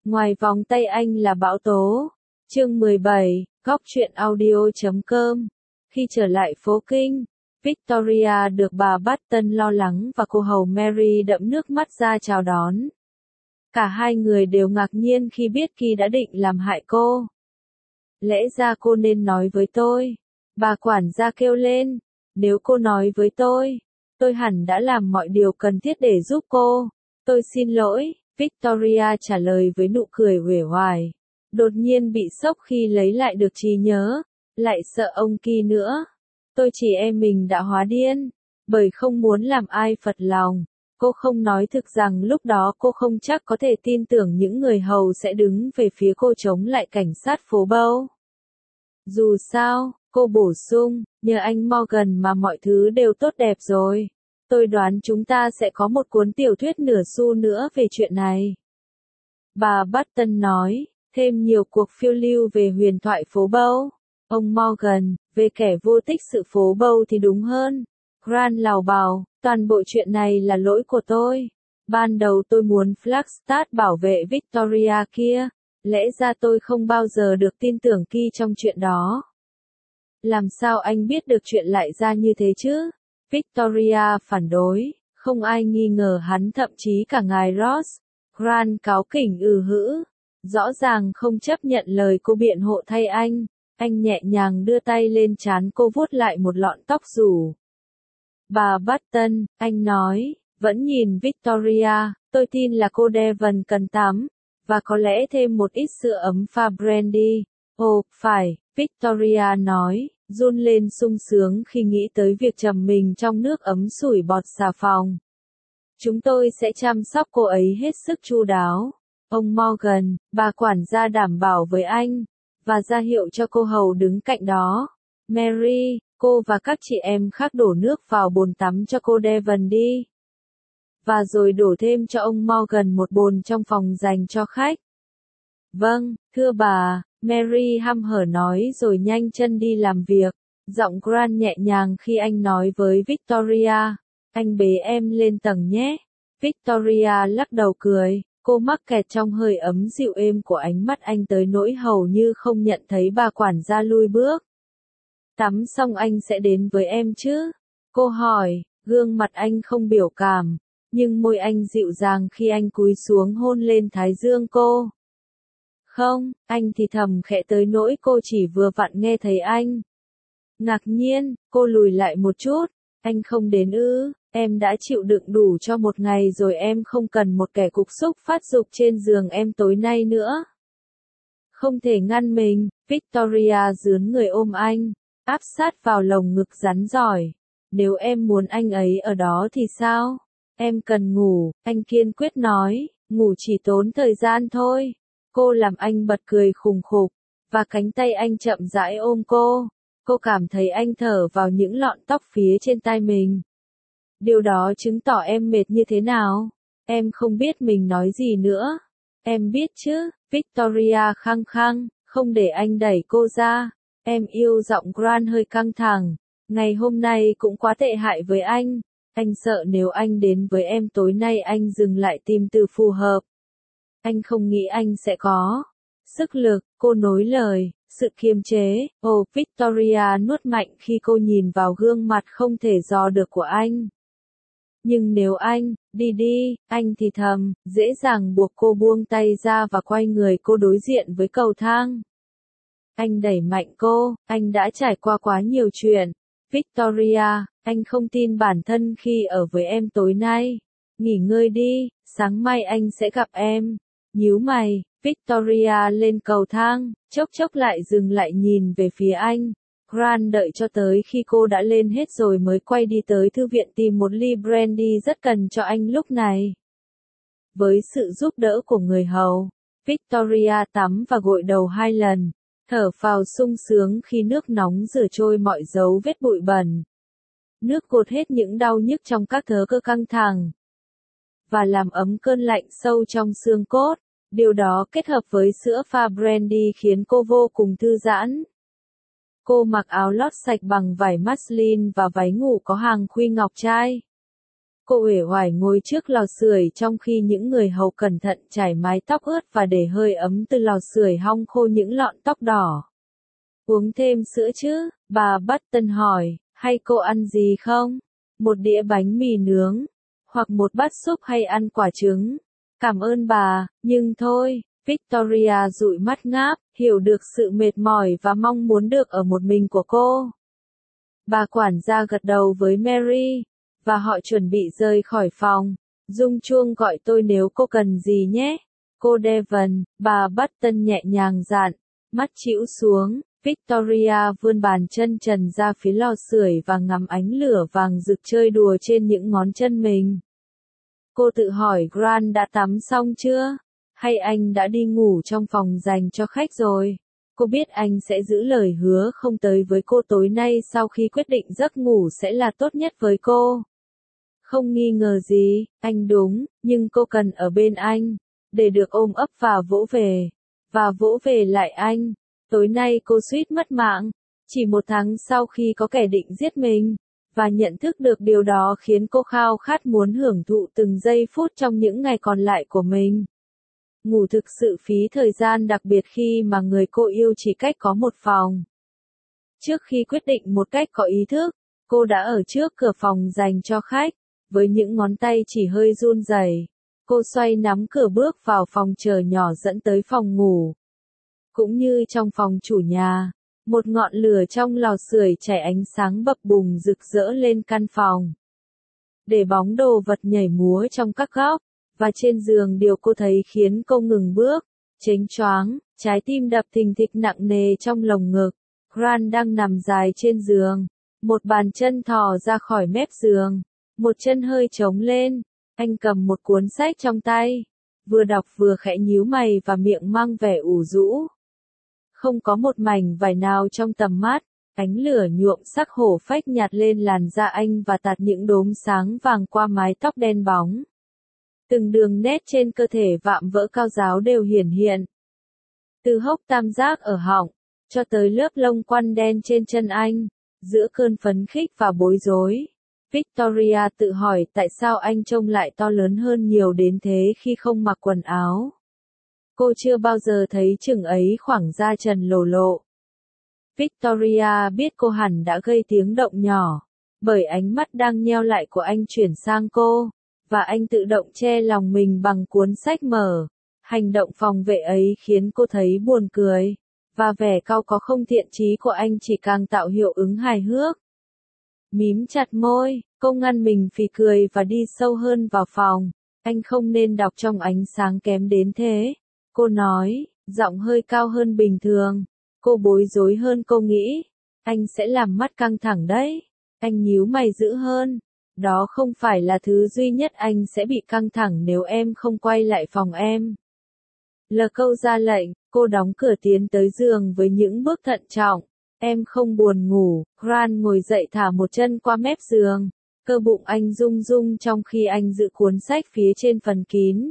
Ngoài vòng tay anh là bão tố. Chương 17, Góc truyện audio.com. Khi trở lại phố Kinh, Victoria được bà Barton lo lắng và cô hầu Mary đẫm nước mắt ra chào đón. Cả hai người đều ngạc nhiên khi biết Kỳ đã định làm hại cô. Lẽ ra cô nên nói với tôi. Bà quản gia kêu lên. Nếu cô nói với tôi hẳn đã làm mọi điều cần thiết để giúp cô. Tôi xin lỗi, Victoria trả lời với nụ cười uể oải. Đột nhiên bị sốc khi lấy lại được trí nhớ, lại sợ ông Kỳ nữa. Tôi chỉ mình đã hóa điên, bởi không muốn làm ai phật lòng. Cô không nói thực rằng lúc đó cô không chắc có thể tin tưởng những người hầu sẽ đứng về phía cô chống lại cảnh sát phố Bow. Dù sao, cô bổ sung, nhờ anh Morgan mà mọi thứ đều tốt đẹp rồi. Tôi đoán chúng ta sẽ có một cuốn tiểu thuyết nửa xu nữa về chuyện này. Bà Barton nói, thêm nhiều cuộc phiêu lưu về huyền thoại phố Bow. Ông Morgan, về kẻ vô tích sự phố Bow thì đúng hơn. Grant lào bào, toàn bộ chuyện này là lỗi của tôi. Ban đầu tôi muốn Flagstaff bảo vệ Victoria kia. Lẽ ra tôi không bao giờ được tin tưởng Kỳ trong chuyện đó. Làm sao anh biết được chuyện lại ra như thế chứ? Victoria phản đối, không ai nghi ngờ hắn, thậm chí cả ngài Ross. Grant cáu kỉnh hữ, rõ ràng không chấp nhận lời cô biện hộ thay anh. Anh nhẹ nhàng đưa tay lên trán cô vuốt lại một lọn tóc rủ. Bà Barton, anh nói, vẫn nhìn Victoria, tôi tin là cô Devon cần tắm, và có lẽ thêm một ít sữa ấm pha brandy. Ồ, phải, Victoria nói, run lên sung sướng khi nghĩ tới việc chầm mình trong nước ấm sủi bọt xà phòng. Chúng tôi sẽ chăm sóc cô ấy hết sức chu đáo. Ông Morgan, bà quản gia đảm bảo với anh, và ra hiệu cho cô hầu đứng cạnh đó. Mary, cô và các chị em khác đổ nước vào bồn tắm cho cô Devon đi. Và rồi đổ thêm cho ông Morgan một bồn trong phòng dành cho khách. Vâng, thưa bà, Mary hăm hở nói rồi nhanh chân đi làm việc. Giọng Grant nhẹ nhàng khi anh nói với Victoria, anh bế em lên tầng nhé. Victoria lắc đầu cười, cô mắc kẹt trong hơi ấm dịu êm của ánh mắt anh tới nỗi hầu như không nhận thấy bà quản gia lui bước. Tắm xong anh sẽ đến với em chứ? Cô hỏi, gương mặt anh không biểu cảm, nhưng môi anh dịu dàng khi anh cúi xuống hôn lên thái dương cô. Không, anh thì thầm khẽ tới nỗi cô chỉ vừa vặn nghe thấy anh. Ngạc nhiên, cô lùi lại một chút, anh không đến ư, em đã chịu đựng đủ cho một ngày rồi, em không cần một kẻ cục xúc phát dục trên giường em tối nay nữa. Không thể ngăn mình, Victoria dướn người ôm anh, áp sát vào lồng ngực rắn rỏi. Nếu em muốn anh ấy ở đó thì sao? Em cần ngủ, anh kiên quyết nói, ngủ chỉ tốn thời gian thôi. Cô làm anh bật cười khùng khục, và cánh tay anh chậm rãi ôm cô. Cô cảm thấy anh thở vào những lọn tóc phía trên tai mình. Điều đó chứng tỏ em mệt như thế nào. Em không biết mình nói gì nữa. Em biết chứ, Victoria khăng khăng, không để anh đẩy cô ra. Em yêu. Giọng Grant hơi căng thẳng. Ngày hôm nay cũng quá tệ hại với anh. Anh sợ nếu anh đến với em tối nay anh dừng lại tìm từ phù hợp. Anh không nghĩ anh sẽ có sức lực, cô nối lời, sự kiềm chế. Ồ, Victoria nuốt mạnh khi cô nhìn vào gương mặt không thể dò được của anh. Nhưng nếu anh, đi, anh thì thầm, dễ dàng buộc cô buông tay ra và quay người cô đối diện với cầu thang. Anh đẩy mạnh cô, anh đã trải qua quá nhiều chuyện. Victoria, anh không tin bản thân khi ở với em tối nay. Nghỉ ngơi đi, sáng mai anh sẽ gặp em. Nhíu mày, Victoria lên cầu thang, chốc lại dừng lại nhìn về phía anh. Grant đợi cho tới khi cô đã lên hết rồi mới quay đi tới thư viện tìm một ly brandy rất cần cho anh lúc này. Với sự giúp đỡ của người hầu, Victoria tắm và gội đầu 2 lần, thở phào sung sướng khi nước nóng rửa trôi mọi dấu vết bụi bẩn. Nước gột hết những đau nhức trong các thớ cơ căng thẳng, và làm ấm cơn lạnh sâu trong xương cốt. Điều đó kết hợp với sữa pha brandy khiến cô vô cùng thư giãn. Cô mặc áo lót sạch bằng vải muslin và váy ngủ có hàng khuy ngọc trai. Cô uể oải ngồi trước lò sưởi trong khi những người hầu cẩn thận chải mái tóc ướt và để hơi ấm từ lò sưởi hong khô những lọn tóc đỏ. Uống thêm sữa chứ? Bà Button hỏi, hay cô ăn gì không? Một đĩa bánh mì nướng, hoặc một bát súp hay ăn quả trứng? Cảm ơn bà, nhưng thôi. Victoria dụi mắt ngáp, hiểu được sự mệt mỏi và mong muốn được ở một mình của cô. Bà quản gia gật đầu với Mary, và họ chuẩn bị rời khỏi phòng. Rung chuông gọi tôi nếu cô cần gì nhé. Cô Devon, bà Button nhẹ nhàng dặn, mắt chĩu xuống. Victoria vươn bàn chân trần ra phía lò sưởi và ngắm ánh lửa vàng rực chơi đùa trên những ngón chân mình. Cô tự hỏi Grant đã tắm xong chưa? Hay anh đã đi ngủ trong phòng dành cho khách rồi? Cô biết anh sẽ giữ lời hứa không tới với cô tối nay sau khi quyết định giấc ngủ sẽ là tốt nhất với cô. Không nghi ngờ gì, anh đúng, nhưng cô cần ở bên anh, để được ôm ấp và vỗ về lại anh. Tối nay cô suýt mất mạng, chỉ một tháng sau khi có kẻ định giết mình, và nhận thức được điều đó khiến cô khao khát muốn hưởng thụ từng giây phút trong những ngày còn lại của mình. Ngủ thực sự phí thời gian đặc biệt khi mà người cô yêu chỉ cách có một phòng. Trước khi quyết định một cách có ý thức, cô đã ở trước cửa phòng dành cho khách, với những ngón tay chỉ hơi run rẩy. Cô xoay nắm cửa bước vào phòng chờ nhỏ dẫn tới phòng ngủ. Cũng như trong phòng chủ nhà, một ngọn lửa trong lò sưởi chảy ánh sáng bập bùng rực rỡ lên căn phòng. Để bóng đồ vật nhảy múa trong các góc, và trên giường điều cô thấy khiến cô ngừng bước, chếnh choáng, trái tim đập thình thịch nặng nề trong lồng ngực. Grant đang nằm dài trên giường, một bàn chân thò ra khỏi mép giường, một chân hơi trống lên, anh cầm một cuốn sách trong tay, vừa đọc vừa khẽ nhíu mày và miệng mang vẻ ủ rũ. Không có một mảnh vải nào trong tầm mắt, ánh lửa nhuộm sắc hổ phách nhạt lên làn da anh và tạt những đốm sáng vàng qua mái tóc đen bóng. Từng đường nét trên cơ thể vạm vỡ cao ráo đều hiển hiện. Từ hốc tam giác ở họng, cho tới lớp lông quăn đen trên chân anh, giữa cơn phấn khích và bối rối. Victoria tự hỏi tại sao anh trông lại to lớn hơn nhiều đến thế khi không mặc quần áo. Cô chưa bao giờ thấy chừng ấy khoảng da trần lồ lộ. Victoria biết cô hẳn đã gây tiếng động nhỏ, bởi ánh mắt đang nheo lại của anh chuyển sang cô, và anh tự động che lòng mình bằng cuốn sách mở. Hành động phòng vệ ấy khiến cô thấy buồn cười, và vẻ cau có không thiện chí của anh chỉ càng tạo hiệu ứng hài hước. Mím chặt môi, cô ngăn mình phì cười và đi sâu hơn vào phòng. Anh không nên đọc trong ánh sáng kém đến thế. Cô nói, giọng hơi cao hơn bình thường. Cô bối rối hơn cô nghĩ. Anh sẽ làm mắt căng thẳng đấy. Anh nhíu mày dữ hơn. Đó không phải là thứ duy nhất anh sẽ bị căng thẳng nếu em không quay lại phòng em. Lờ câu ra lệnh, cô đóng cửa tiến tới giường với những bước thận trọng. Em không buồn ngủ. Grant ngồi dậy thả một chân qua mép giường. Cơ bụng anh rung rung trong khi anh giữ cuốn sách phía trên phần kín.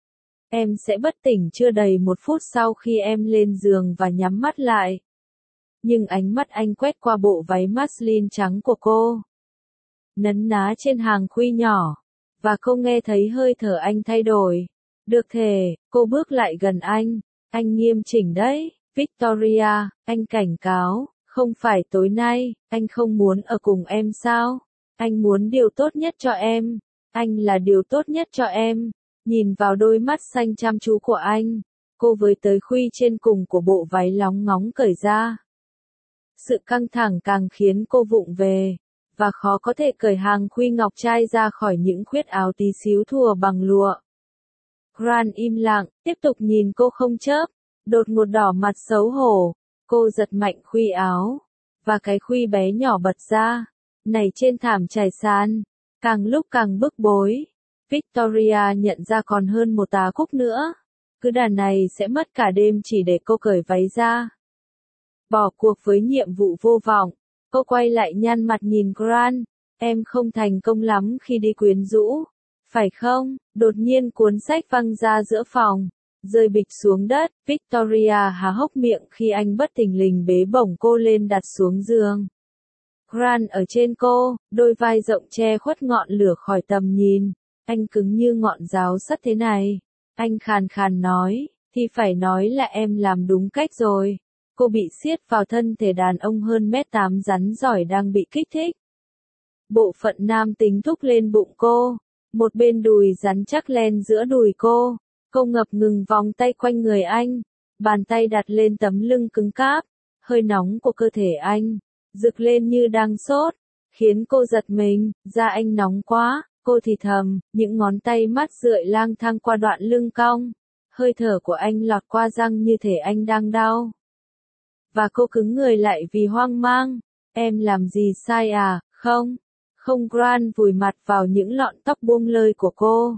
Em sẽ bất tỉnh chưa đầy 1 phút sau khi em lên giường và nhắm mắt lại. Nhưng ánh mắt anh quét qua bộ váy muslin trắng của cô, nấn ná trên hàng khuy nhỏ, và cô nghe thấy hơi thở anh thay đổi. Được thể, cô bước lại gần anh nghiêm chỉnh đấy, Victoria, anh cảnh cáo, không phải tối nay, anh không muốn ở cùng em sao? Anh muốn điều tốt nhất cho em, anh là điều tốt nhất cho em. Nhìn vào đôi mắt xanh chăm chú của anh, cô với tới khuy trên cùng của bộ váy lóng ngóng cởi ra. Sự căng thẳng càng khiến cô vụng về, và khó có thể cởi hàng khuy ngọc trai ra khỏi những khuyết áo tí xíu thùa bằng lụa. Grant im lặng, tiếp tục nhìn cô không chớp, đột ngột đỏ mặt xấu hổ. Cô giật mạnh khuy áo, và cái khuy bé nhỏ bật ra, nảy trên thảm trải sàn, càng lúc càng bức bối. Victoria nhận ra còn hơn một tá khúc nữa. Cứ đà này sẽ mất cả đêm chỉ để cô cởi váy ra. Bỏ cuộc với nhiệm vụ vô vọng, cô quay lại nhăn mặt nhìn Grant. Em không thành công lắm khi đi quyến rũ, phải không? Đột nhiên cuốn sách văng ra giữa phòng, rơi bịch xuống đất. Victoria há hốc miệng khi anh bất thình lình bế bổng cô lên đặt xuống giường. Grant ở trên cô, đôi vai rộng che khuất ngọn lửa khỏi tầm nhìn. Anh cứng như ngọn giáo sắt thế này. Anh khàn khàn nói, thì phải nói là em làm đúng cách rồi. Cô bị siết vào thân thể đàn ông hơn mét 8 rắn giỏi đang bị kích thích. Bộ phận nam tính thúc lên bụng cô. Một bên đùi rắn chắc len giữa đùi cô. Cô ngập ngừng vòng tay quanh người anh. Bàn tay đặt lên tấm lưng cứng cáp. Hơi nóng của cơ thể anh rực lên như đang sốt, khiến cô giật mình. Da anh nóng quá, cô thì thầm, những ngón tay mắt rượi lang thang qua đoạn lưng cong. Hơi thở của anh lọt qua răng như thể anh đang đau. Và cô cứng người lại vì hoang mang. Em làm gì sai à, không? Không. Grant vùi mặt vào những lọn tóc buông lơi của cô.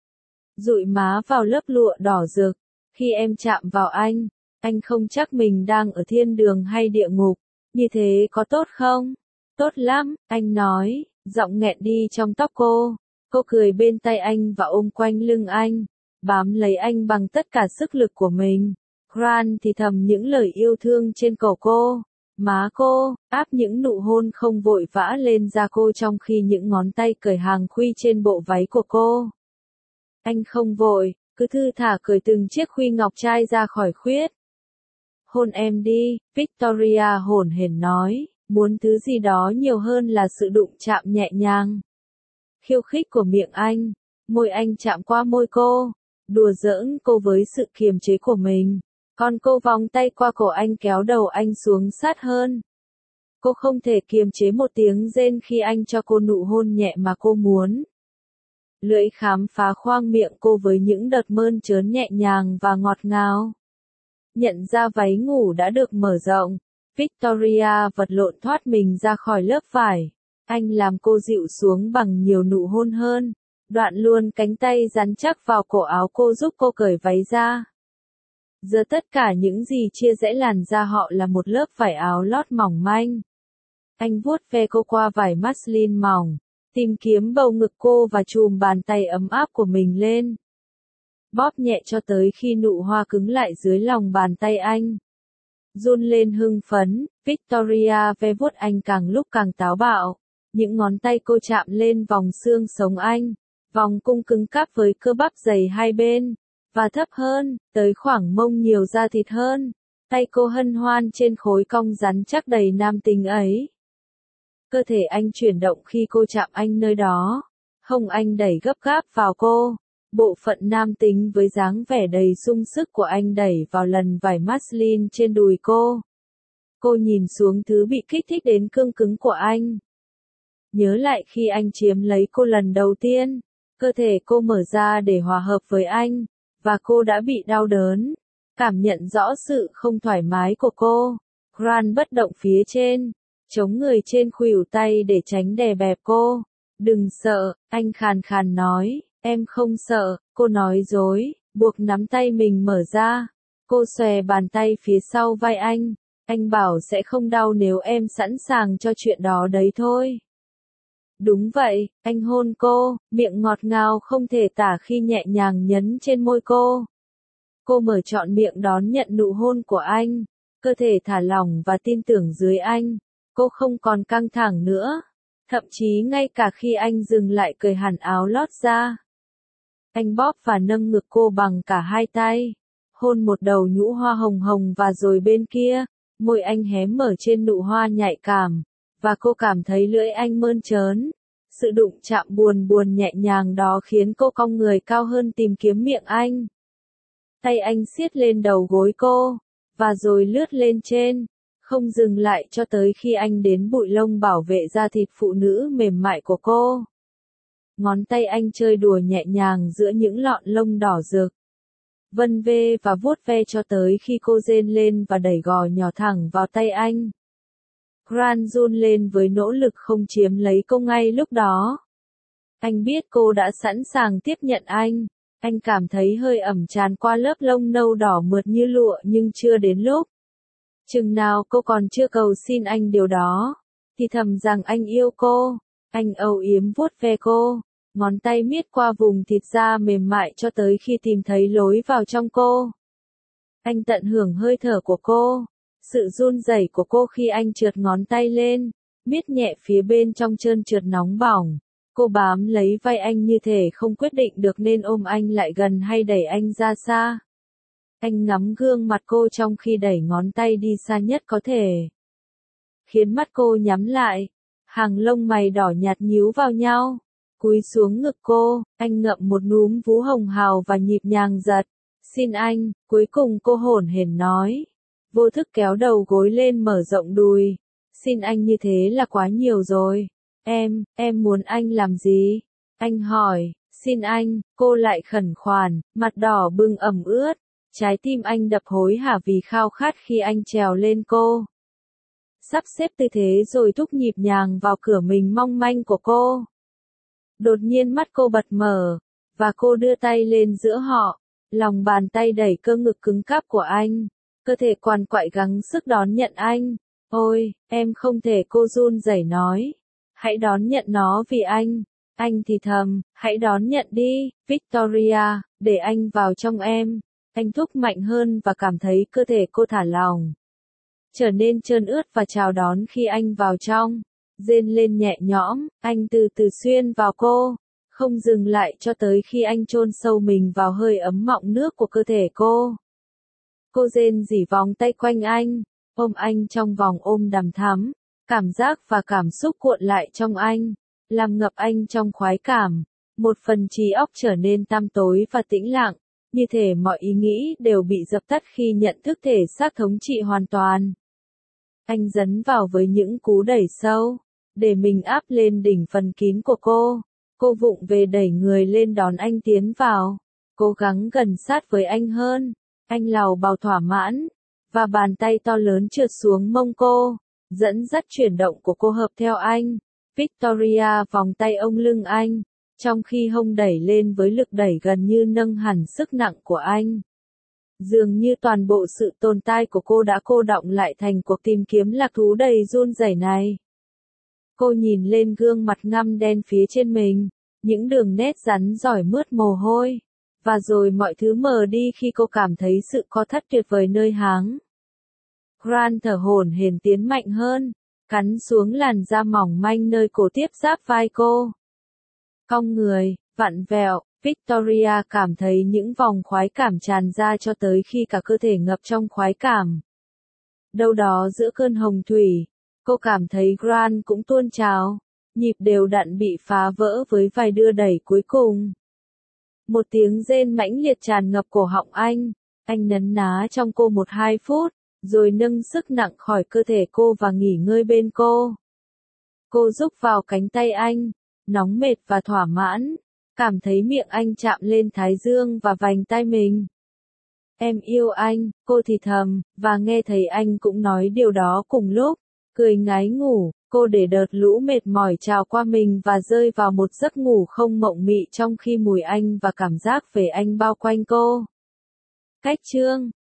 Dụi má vào lớp lụa đỏ rực. Khi em chạm vào anh không chắc mình đang ở thiên đường hay địa ngục. Như thế có tốt không? Tốt lắm, anh nói, giọng nghẹn đi trong tóc cô. Cô cười bên tay anh và ôm quanh lưng anh, bám lấy anh bằng tất cả sức lực của mình. Grant thì thầm những lời yêu thương trên cổ cô, má cô, áp những nụ hôn không vội vã lên da cô trong khi những ngón tay cởi hàng khuy trên bộ váy của cô. Anh không vội, cứ thư thả cởi từng chiếc khuy ngọc trai ra khỏi khuyết. Hôn em đi, Victoria hổn hển nói, muốn thứ gì đó nhiều hơn là sự đụng chạm nhẹ nhàng. Khiêu khích của miệng anh, môi anh chạm qua môi cô, đùa giỡn cô với sự kiềm chế của mình. Còn cô vòng tay qua cổ anh kéo đầu anh xuống sát hơn. Cô không thể kiềm chế một tiếng rên khi anh cho cô nụ hôn nhẹ mà cô muốn. Lưỡi khám phá khoang miệng cô với những đợt mơn trớn nhẹ nhàng và ngọt ngào. Nhận ra váy ngủ đã được mở rộng, Victoria vật lộn thoát mình ra khỏi lớp vải. Anh làm cô dịu xuống bằng nhiều nụ hôn hơn, đoạn luôn cánh tay rắn chắc vào cổ áo cô giúp cô cởi váy ra. Giờ tất cả những gì chia rẽ làn da họ là một lớp vải áo lót mỏng manh. Anh vuốt ve cô qua vải muslin mỏng, tìm kiếm bầu ngực cô và chùm bàn tay ấm áp của mình lên. Bóp nhẹ cho tới khi nụ hoa cứng lại dưới lòng bàn tay anh. Run lên hưng phấn, Victoria ve vuốt anh càng lúc càng táo bạo. Những ngón tay cô chạm lên vòng xương sống anh, vòng cung cứng cáp với cơ bắp dày hai bên, và thấp hơn, tới khoảng mông nhiều da thịt hơn. Tay cô hân hoan trên khối cong rắn chắc đầy nam tính ấy. Cơ thể anh chuyển động khi cô chạm anh nơi đó. Hông anh đẩy gấp gáp vào cô. Bộ phận nam tính với dáng vẻ đầy sung sức của anh đẩy vào lần vải muslin trên đùi cô. Cô nhìn xuống thứ bị kích thích đến cương cứng của anh. Nhớ lại khi anh chiếm lấy cô lần đầu tiên, cơ thể cô mở ra để hòa hợp với anh, và cô đã bị đau đớn. Cảm nhận rõ sự không thoải mái của cô. Grant bất động phía trên, chống người trên khuỷu tay để tránh đè bẹp cô. Đừng sợ, anh khàn khàn nói. Em không sợ, cô nói dối, buộc nắm tay mình mở ra. Cô xòe bàn tay phía sau vai anh bảo sẽ không đau nếu em sẵn sàng cho chuyện đó đấy thôi. Đúng vậy, anh hôn cô, miệng ngọt ngào không thể tả khi nhẹ nhàng nhấn trên môi cô. Cô mở trọn miệng đón nhận nụ hôn của anh, cơ thể thả lỏng và tin tưởng dưới anh. Cô không còn căng thẳng nữa, thậm chí ngay cả khi anh dừng lại cởi hẳn áo lót ra. Anh bóp và nâng ngực cô bằng cả hai tay, hôn một đầu nhũ hoa hồng hồng và rồi bên kia, môi anh hé mở trên nụ hoa nhạy cảm, và cô cảm thấy lưỡi anh mơn trớn. Sự đụng chạm buồn buồn nhẹ nhàng đó khiến cô cong người cao hơn tìm kiếm miệng anh. Tay anh siết lên đầu gối cô, và rồi lướt lên trên, không dừng lại cho tới khi anh đến bụi lông bảo vệ da thịt phụ nữ mềm mại của cô. Ngón tay anh chơi đùa nhẹ nhàng giữa những lọn lông đỏ rực. Vân vê và vuốt ve cho tới khi cô rên lên và đẩy gò nhỏ thẳng vào tay anh. Grant run lên với nỗ lực không chiếm lấy cô ngay lúc đó. Anh biết cô đã sẵn sàng tiếp nhận anh. Anh cảm thấy hơi ẩm tràn qua lớp lông nâu đỏ mượt như lụa nhưng chưa đến lúc. Chừng nào cô còn chưa cầu xin anh điều đó, thì thầm rằng anh yêu cô. Anh âu yếm vuốt ve cô, ngón tay miết qua vùng thịt da mềm mại cho tới khi tìm thấy lối vào trong cô. Anh tận hưởng hơi thở của cô, sự run rẩy của cô khi anh trượt ngón tay lên, miết nhẹ phía bên trong trơn trượt nóng bỏng. Cô bám lấy vai anh như thể không quyết định được nên ôm anh lại gần hay đẩy anh ra xa. Anh ngắm gương mặt cô trong khi đẩy ngón tay đi xa nhất có thể. Khiến mắt cô nhắm lại, hàng lông mày đỏ nhạt nhíu vào nhau. Cúi xuống ngực cô, anh ngậm một núm vú hồng hào và nhịp nhàng giật. Xin anh, cuối cùng cô hổn hển nói. Vô thức kéo đầu gối lên mở rộng đùi. Xin anh như thế là quá nhiều rồi. Em muốn anh làm gì? Anh hỏi, xin anh, cô lại khẩn khoản, mặt đỏ bừng ẩm ướt. Trái tim anh đập hối hả vì khao khát khi anh trèo lên cô. Sắp xếp tư thế rồi thúc nhịp nhàng vào cửa mình mong manh của cô. Đột nhiên mắt cô bật mở, và cô đưa tay lên giữa họ. Lòng bàn tay đẩy cơ ngực cứng cáp của anh. Cơ thể quằn quại gắng sức đón nhận anh. Ôi, em không thể, cô run rẩy nói. Hãy đón nhận nó vì anh. Anh thì thầm, hãy đón nhận đi, Victoria, để anh vào trong em. Anh thúc mạnh hơn và cảm thấy cơ thể cô thả lỏng. Trở nên trơn ướt và chào đón khi anh vào trong. Rên lên nhẹ nhõm, anh từ từ xuyên vào cô. Không dừng lại cho tới khi anh chôn sâu mình vào hơi ấm mọng nước của cơ thể cô. Cô rên rỉ vòng tay quanh anh, ôm anh trong vòng ôm đằm thắm. Cảm giác và cảm xúc cuộn lại trong anh, làm ngập anh trong khoái cảm. Một phần trí óc trở nên tăm tối và tĩnh lặng, như thể mọi ý nghĩ đều bị dập tắt khi nhận thức thể xác thống trị hoàn toàn. Anh dấn vào với những cú đẩy sâu, để mình áp lên đỉnh phần kín của cô. Cô vụng về đẩy người lên đón anh tiến vào, cố gắng gần sát với anh hơn. Anh lào bào thỏa mãn, và bàn tay to lớn trượt xuống mông cô, dẫn dắt chuyển động của cô hợp theo anh. Victoria vòng tay ông lưng anh, trong khi hông đẩy lên với lực đẩy gần như nâng hẳn sức nặng của anh. Dường như toàn bộ sự tồn tại của cô đã cô đọng lại thành cuộc tìm kiếm lạc thú đầy run rẩy này. Cô nhìn lên gương mặt ngăm đen phía trên mình, những đường nét rắn rỏi mướt mồ hôi. Và rồi mọi thứ mờ đi khi cô cảm thấy sự co thắt tuyệt vời nơi háng. Grant thở hổn hển tiến mạnh hơn, cắn xuống làn da mỏng manh nơi cổ tiếp giáp vai cô. Cong người, vặn vẹo, Victoria cảm thấy những vòng khoái cảm tràn ra cho tới khi cả cơ thể ngập trong khoái cảm. Đâu đó giữa cơn hồng thủy, cô cảm thấy Grant cũng tuôn trào, nhịp đều đặn bị phá vỡ với vài đưa đẩy cuối cùng. Một tiếng rên mãnh liệt tràn ngập cổ họng anh nấn ná trong cô 1-2 phút, rồi nâng sức nặng khỏi cơ thể cô và nghỉ ngơi bên cô. Cô rúc vào cánh tay anh, nóng mệt và thỏa mãn, cảm thấy miệng anh chạm lên thái dương và vành tai mình. Em yêu anh, cô thì thầm, và nghe thấy anh cũng nói điều đó cùng lúc. Cười ngái ngủ, cô để đợt lũ mệt mỏi trào qua mình và rơi vào một giấc ngủ không mộng mị trong khi mùi anh và cảm giác về anh bao quanh cô. Cách chương